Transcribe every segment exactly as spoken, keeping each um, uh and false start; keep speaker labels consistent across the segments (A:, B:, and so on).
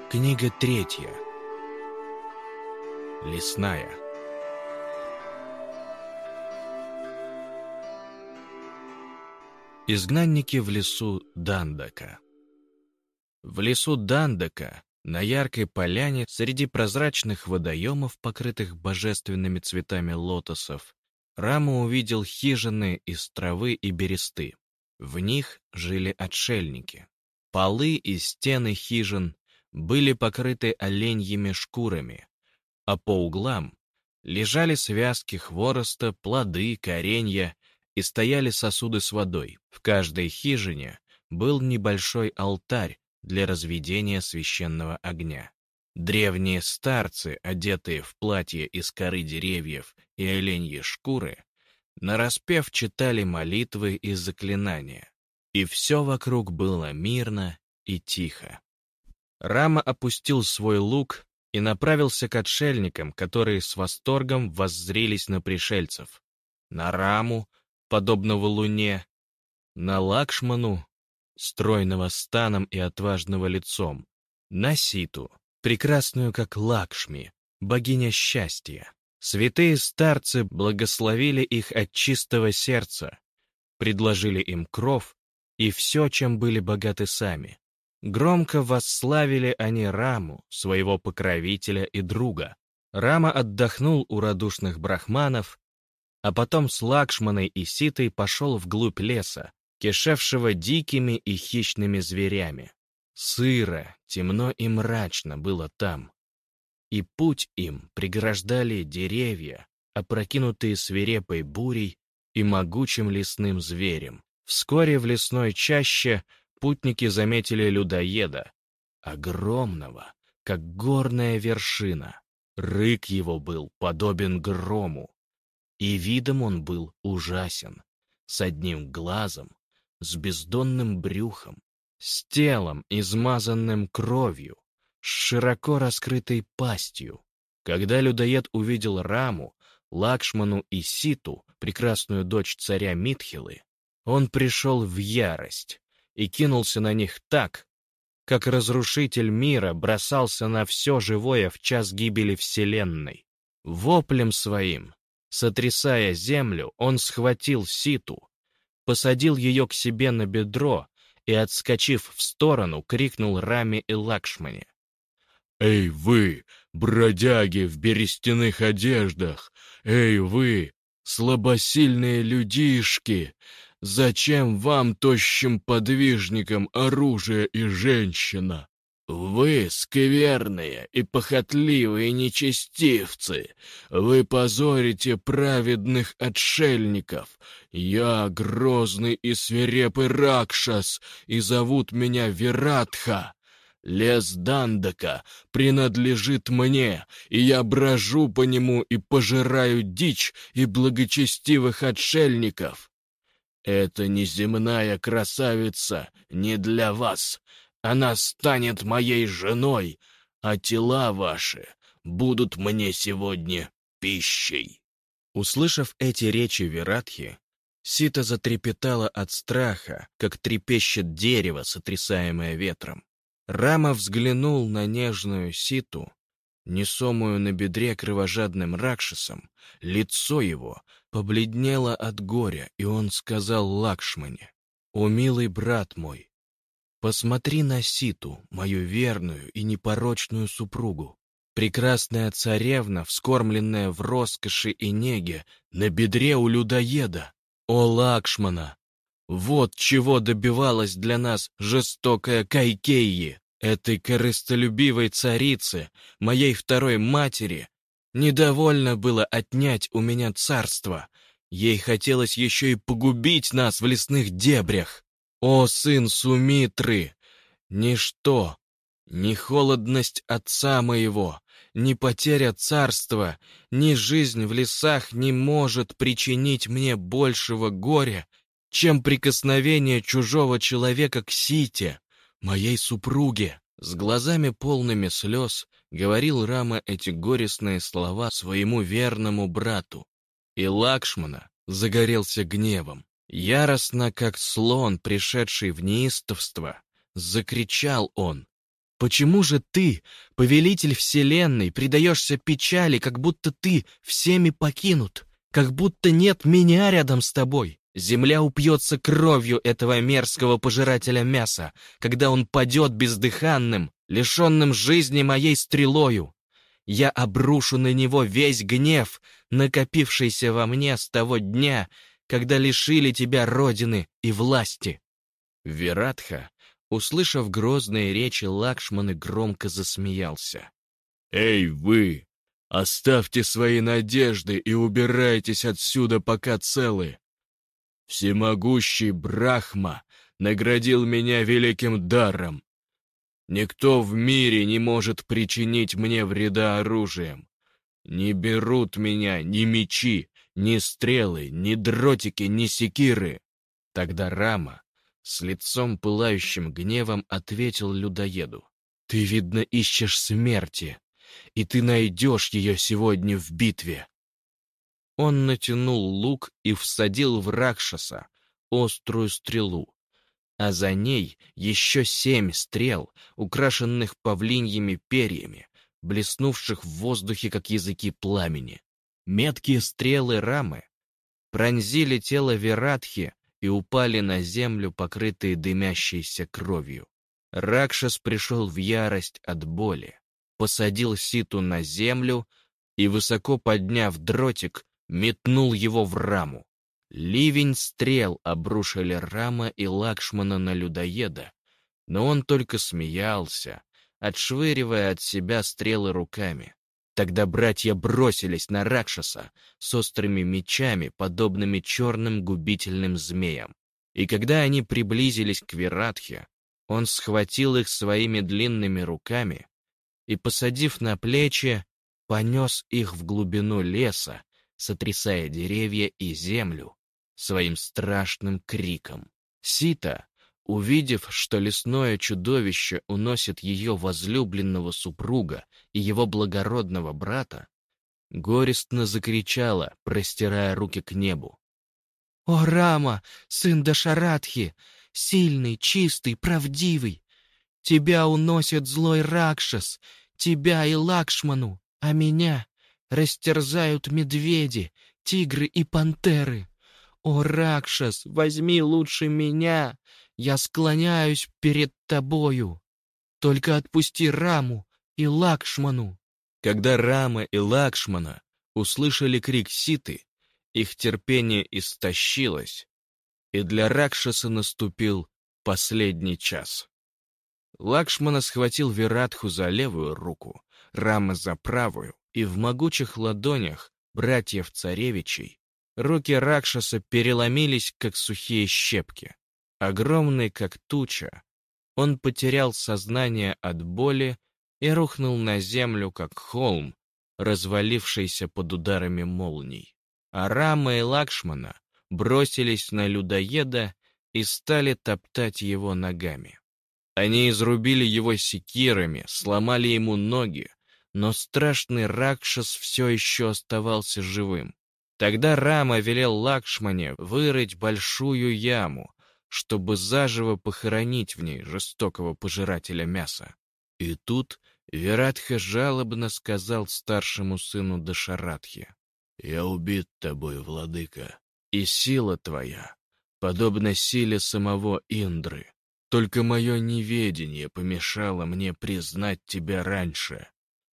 A: Книга третья. Лесная. Изгнанники в лесу Дандака. В лесу Дандака, на яркой поляне, среди прозрачных водоемов, покрытых божественными цветами лотосов, Рама увидел хижины из травы и бересты. В них жили отшельники. Полы и стены хижин были покрыты оленьими шкурами, а по углам лежали связки хвороста, плоды, коренья и стояли сосуды с водой. В каждой хижине был небольшой алтарь для разведения священного огня. Древние старцы, одетые в платья из коры деревьев и оленьи шкуры, нараспев читали молитвы и заклинания, и все вокруг было мирно и тихо. Рама опустил свой лук и направился к отшельникам, которые с восторгом воззрелись на пришельцев, на Раму, подобного луне, на Лакшману, стройного станом и отважного лицом, на Ситу, прекрасную как Лакшми, богиня счастья. Святые старцы благословили их от чистого сердца, предложили им кров и все, чем были богаты сами. Громко восславили они Раму, своего покровителя и друга. Рама отдохнул у радушных брахманов, а потом с Лакшманой и Ситой пошел вглубь леса, кишевшего дикими и хищными зверями. Сыро, темно и мрачно было там, и путь им преграждали деревья, опрокинутые свирепой бурей и могучим лесным зверем. Вскоре в лесной чаще путники заметили людоеда, огромного, как горная вершина. Рык его был подобен грому, и видом он был ужасен, с одним глазом, с бездонным брюхом, с телом, измазанным кровью, с широко раскрытой пастью. Когда людоед увидел Раму, Лакшману и Ситу, прекрасную дочь царя Митхилы, он пришел в ярость и кинулся на них так, как разрушитель мира бросался на все живое в час гибели Вселенной. Воплем своим, сотрясая землю, он схватил Ситу, посадил ее к себе на бедро и, отскочив в сторону, крикнул Раме и Лакшмане: «Эй вы, бродяги в берестяных одеждах! Эй вы, слабосильные людишки! Зачем вам, тощим подвижникам, оружие и женщина? Вы, скверные и похотливые нечестивцы, вы позорите праведных отшельников. Я грозный и свирепый Ракшас, и зовут меня Виратха. Лес Дандака принадлежит мне, и я брожу по нему и пожираю дичь и благочестивых отшельников. Эта неземная красавица не для вас. Она станет моей женой, а тела ваши будут мне сегодня пищей». Услышав эти речи Виратхи, Сита затрепетала от страха, как трепещет дерево, сотрясаемое ветром. Рама взглянул на нежную Ситу, несомую на бедре кровожадным Ракшасом. Лицо его побледнело от горя, и он сказал Лакшмане: «О, милый брат мой, посмотри на Ситу, мою верную и непорочную супругу. Прекрасная царевна, вскормленная в роскоши и неге, на бедре у людоеда. О, Лакшмана! Вот чего добивалась для нас жестокая Кайкейи, этой корыстолюбивой царицы, моей второй матери. Недовольно было отнять у меня царство. Ей хотелось еще и погубить нас в лесных дебрях. О, сын Сумитры! Ничто, ни холодность отца моего, ни потеря царства, ни жизнь в лесах не может причинить мне большего горя, чем прикосновение чужого человека к Сите, моей супруге». С глазами полными слез говорил Рама эти горестные слова своему верному брату, и Лакшмана загорелся гневом. Яростно, как слон, пришедший в неистовство, закричал он: Почему же ты, повелитель вселенной, предаешься печали, как будто ты всеми покинут, как будто нет меня рядом с тобой? Земля упьется кровью этого мерзкого пожирателя мяса, когда он падет бездыханным, лишенным жизни моей стрелою. Я обрушу на него весь гнев, накопившийся во мне с того дня, когда лишили тебя родины и власти». Виратха, услышав грозные речи Лакшманы, громко засмеялся. «Эй, вы! Оставьте свои надежды и убирайтесь отсюда, пока целы. Всемогущий Брахма наградил меня великим даром. Никто в мире не может причинить мне вреда оружием. Не берут меня ни мечи, ни стрелы, ни дротики, ни секиры». Тогда Рама с лицом пылающим гневом ответил людоеду: «Ты, видно, ищешь смерти, и ты найдешь ее сегодня в битве». Он натянул лук и всадил в Ракшаса острую стрелу, а за ней еще семь стрел, украшенных павлиньими перьями, блеснувших в воздухе, как языки пламени. Меткие стрелы Рамы пронзили тело Виратхи и упали на землю, покрытые дымящейся кровью. Ракшас пришел в ярость от боли, посадил Ситу на землю и, высоко подняв дротик, метнул его в Раму. Ливень стрел обрушили Рама и Лакшмана на людоеда, но он только смеялся, отшвыривая от себя стрелы руками. Тогда братья бросились на Ракшаса с острыми мечами, подобными черным губительным змеям. И когда они приблизились к Виратхе, он схватил их своими длинными руками и, посадив на плечи, понес их в глубину леса, сотрясая деревья и землю своим страшным криком. Сита, увидев, что лесное чудовище уносит ее возлюбленного супруга и его благородного брата, горестно закричала, простирая руки к небу: «О, Рама, сын Дашаратхи, сильный, чистый, правдивый! Тебя уносит злой Ракшас, тебя и Лакшману, а меня растерзают медведи, тигры и пантеры. О, Ракшас, возьми лучше меня! Я склоняюсь перед тобою. Только отпусти Раму и Лакшману». Когда Рама и Лакшмана услышали крик Ситы, их терпение истощилось, и для Ракшаса наступил последний час. Лакшмана схватил Виратху за левую руку, Рама за правую, и в могучих ладонях братьев-царевичей руки Ракшаса переломились, как сухие щепки. Огромный, как туча, он потерял сознание от боли и рухнул на землю, как холм, развалившийся под ударами молний. А Рама и Лакшмана бросились на людоеда и стали топтать его ногами. Они изрубили его секирами, сломали ему ноги, но страшный Ракшас все еще оставался живым. Тогда Рама велел Лакшмане вырыть большую яму, чтобы заживо похоронить в ней жестокого пожирателя мяса. И тут Виратха жалобно сказал старшему сыну Дашаратхи: «Я убит тобой, владыка, и сила твоя подобна силе самого Индры. Только мое неведение помешало мне признать тебя раньше.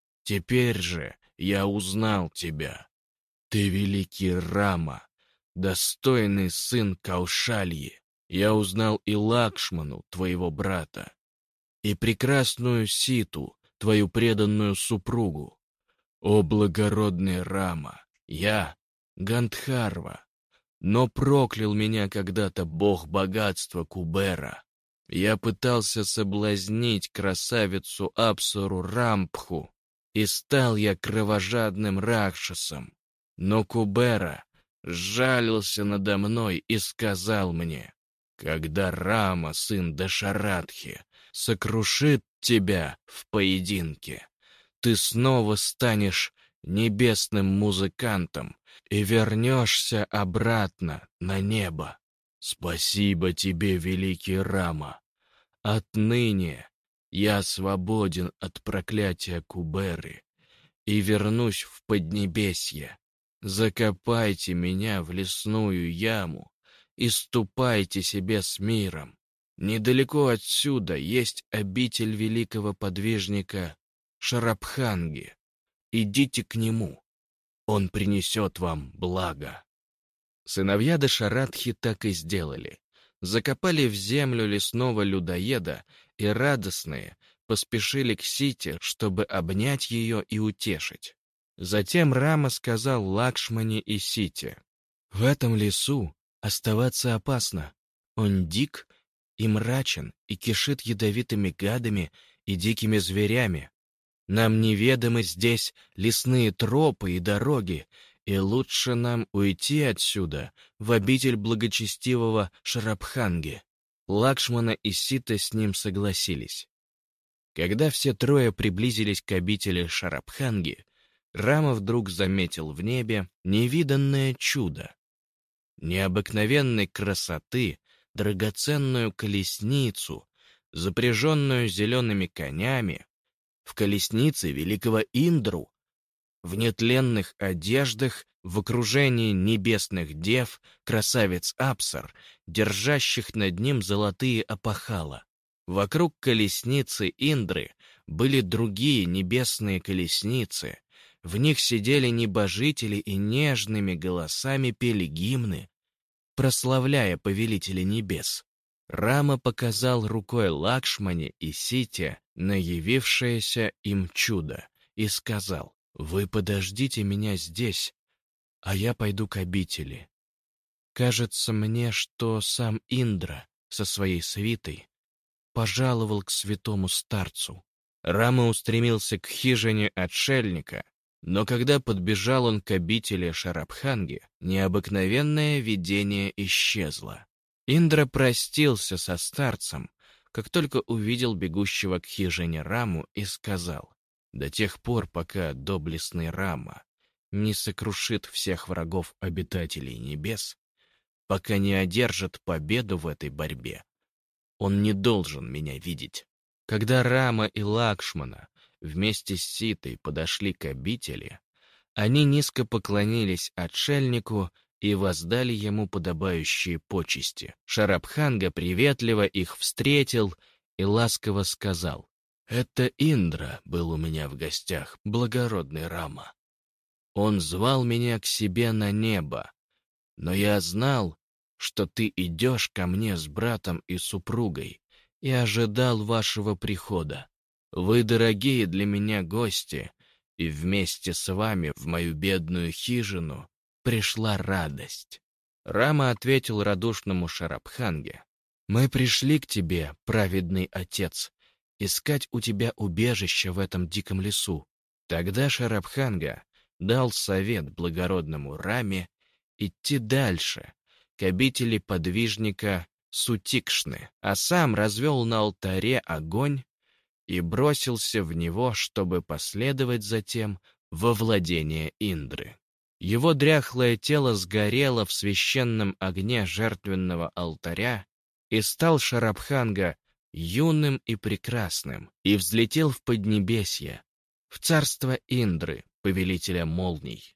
A: Теперь же я узнал тебя. Ты великий Рама, достойный сын Каушальи. Я узнал и Лакшману, твоего брата, и прекрасную Ситу, твою преданную супругу. О, благородный Рама, я Гандхарва, но проклял меня когда-то бог богатства Кубера. Я пытался соблазнить красавицу Апсару Рампху, и стал я кровожадным Ракшасом. Но Кубера сжалился надо мной и сказал мне: когда Рама, сын Дашаратхи, сокрушит тебя в поединке, ты снова станешь небесным музыкантом и вернешься обратно на небо. Спасибо тебе, великий Рама. Отныне Я свободен от проклятия Куберы и вернусь в Поднебесье. Закопайте меня в лесную яму и ступайте себе с миром. Недалеко отсюда есть обитель великого подвижника Шарабханги. Идите к нему, он принесет вам благо». Сыновья Дашаратхи так и сделали. Закопали в землю лесного людоеда и радостные поспешили к Сите, чтобы обнять ее и утешить. Затем Рама сказал Лакшмане и Сите: «В этом лесу оставаться опасно. Он дик и мрачен, и кишит ядовитыми гадами и дикими зверями. Нам неведомы здесь лесные тропы и дороги, и лучше нам уйти отсюда, в обитель благочестивого Шарабханги». Лакшмана и Сита с ним согласились. Когда все трое приблизились к обители Шарабханги, Рама вдруг заметил в небе невиданное чудо. Необыкновенной красоты драгоценную колесницу, запряженную зелеными конями, в колеснице великого Индру, в нетленных одеждах, в окружении небесных дев, красавиц Апсар, держащих над ним золотые опахала. Вокруг колесницы Индры были другие небесные колесницы. В них сидели небожители и нежными голосами пели гимны, прославляя повелителя небес. Рама показал рукой Лакшмане и Сите на явившееся им чудо и сказал: «Вы подождите меня здесь, а я пойду к обители. Кажется мне, что сам Индра со своей свитой пожаловал к святому старцу». Рама устремился к хижине отшельника, но когда подбежал он к обители Шарабханги, необыкновенное видение исчезло. Индра простился со старцем, как только увидел бегущего к хижине Раму, и сказал: «До тех пор, пока доблестный Рама не сокрушит всех врагов обитателей небес, пока не одержит победу в этой борьбе, он не должен меня видеть». Когда Рама и Лакшмана вместе с Ситой подошли к обители, они низко поклонились отшельнику и воздали ему подобающие почести. Шарабханга приветливо их встретил и ласково сказал: «Это Индра был у меня в гостях, благородный Рама. Он звал меня к себе на небо, но я знал, что ты идешь ко мне с братом и супругой, и ожидал вашего прихода. Вы дорогие для меня гости, и вместе с вами в мою бедную хижину пришла радость». Рама ответил радушному Шарабханге: «Мы пришли к тебе, праведный отец, искать у тебя убежище в этом диком лесу». Тогда Шарабханга дал совет благородному Раме идти дальше, к обители подвижника Сутикшны, а сам развел на алтаре огонь и бросился в него, чтобы последовать затем во владение Индры. Его дряхлое тело сгорело в священном огне жертвенного алтаря, и стал Шарабханга юным и прекрасным, и взлетел в Поднебесье, в царство Индры, повелителя молний.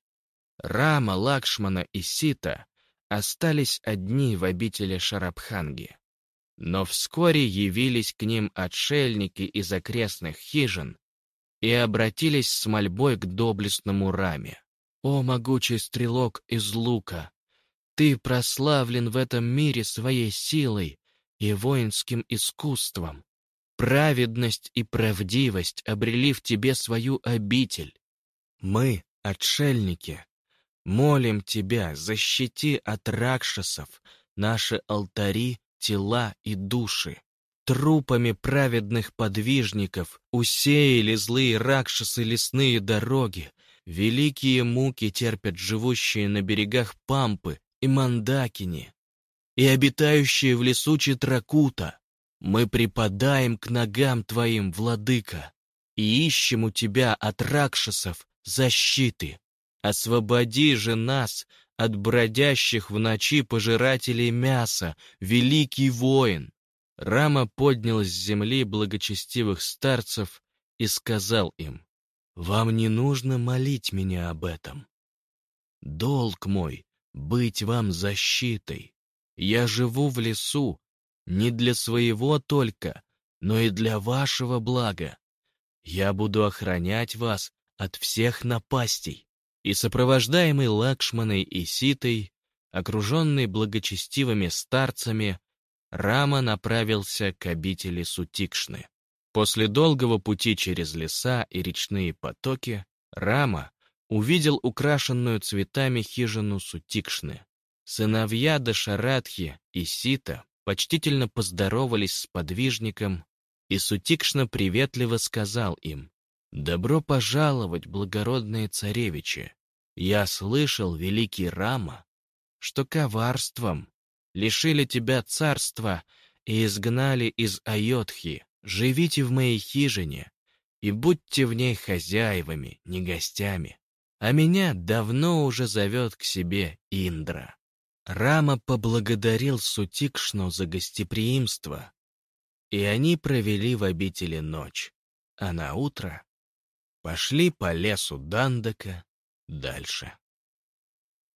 A: Рама, Лакшмана и Сита остались одни в обители Шарабханги. Но вскоре явились к ним отшельники из окрестных хижин и обратились с мольбой к доблестному Раме: «О, могучий стрелок из лука! Ты прославлен в этом мире своей силой и воинским искусством. Праведность и правдивость обрели в тебе свою обитель. Мы, отшельники, молим тебя, защити от ракшасов наши алтари, тела и души. Трупами праведных подвижников усеяли злые ракшасы лесные дороги, великие муки терпят живущие на берегах Пампы и Мандакини, и обитающие в лесу Читракута. Мы припадаем к ногам твоим, владыка, и ищем у тебя от ракшасов защиты. Освободи же нас от бродящих в ночи пожирателей мяса, великий воин». Рама поднял с земли благочестивых старцев и сказал им: «Вам не нужно молить меня об этом. Долг мой — быть вам защитой. Я живу в лесу не для своего только, но и для вашего блага. Я буду охранять вас от всех напастей». И сопровождаемый Лакшманой и Ситой, окруженный благочестивыми старцами, Рама направился к обители Сутикшны. После долгого пути через леса и речные потоки Рама увидел украшенную цветами хижину Сутикшны. Сыновья Дашаратхи и Сита почтительно поздоровались с подвижником, и Сутикшна приветливо сказал им: «Добро пожаловать, благородные царевичи! Я слышал, великий Рама, что коварством лишили тебя царства и изгнали из Айодхи. Живите в моей хижине и будьте в ней хозяевами, не гостями. А меня давно уже зовет к себе Индра». Рама поблагодарил Сутикшну за гостеприимство, и они провели в обители ночь, а на утро пошли по лесу Дандака дальше.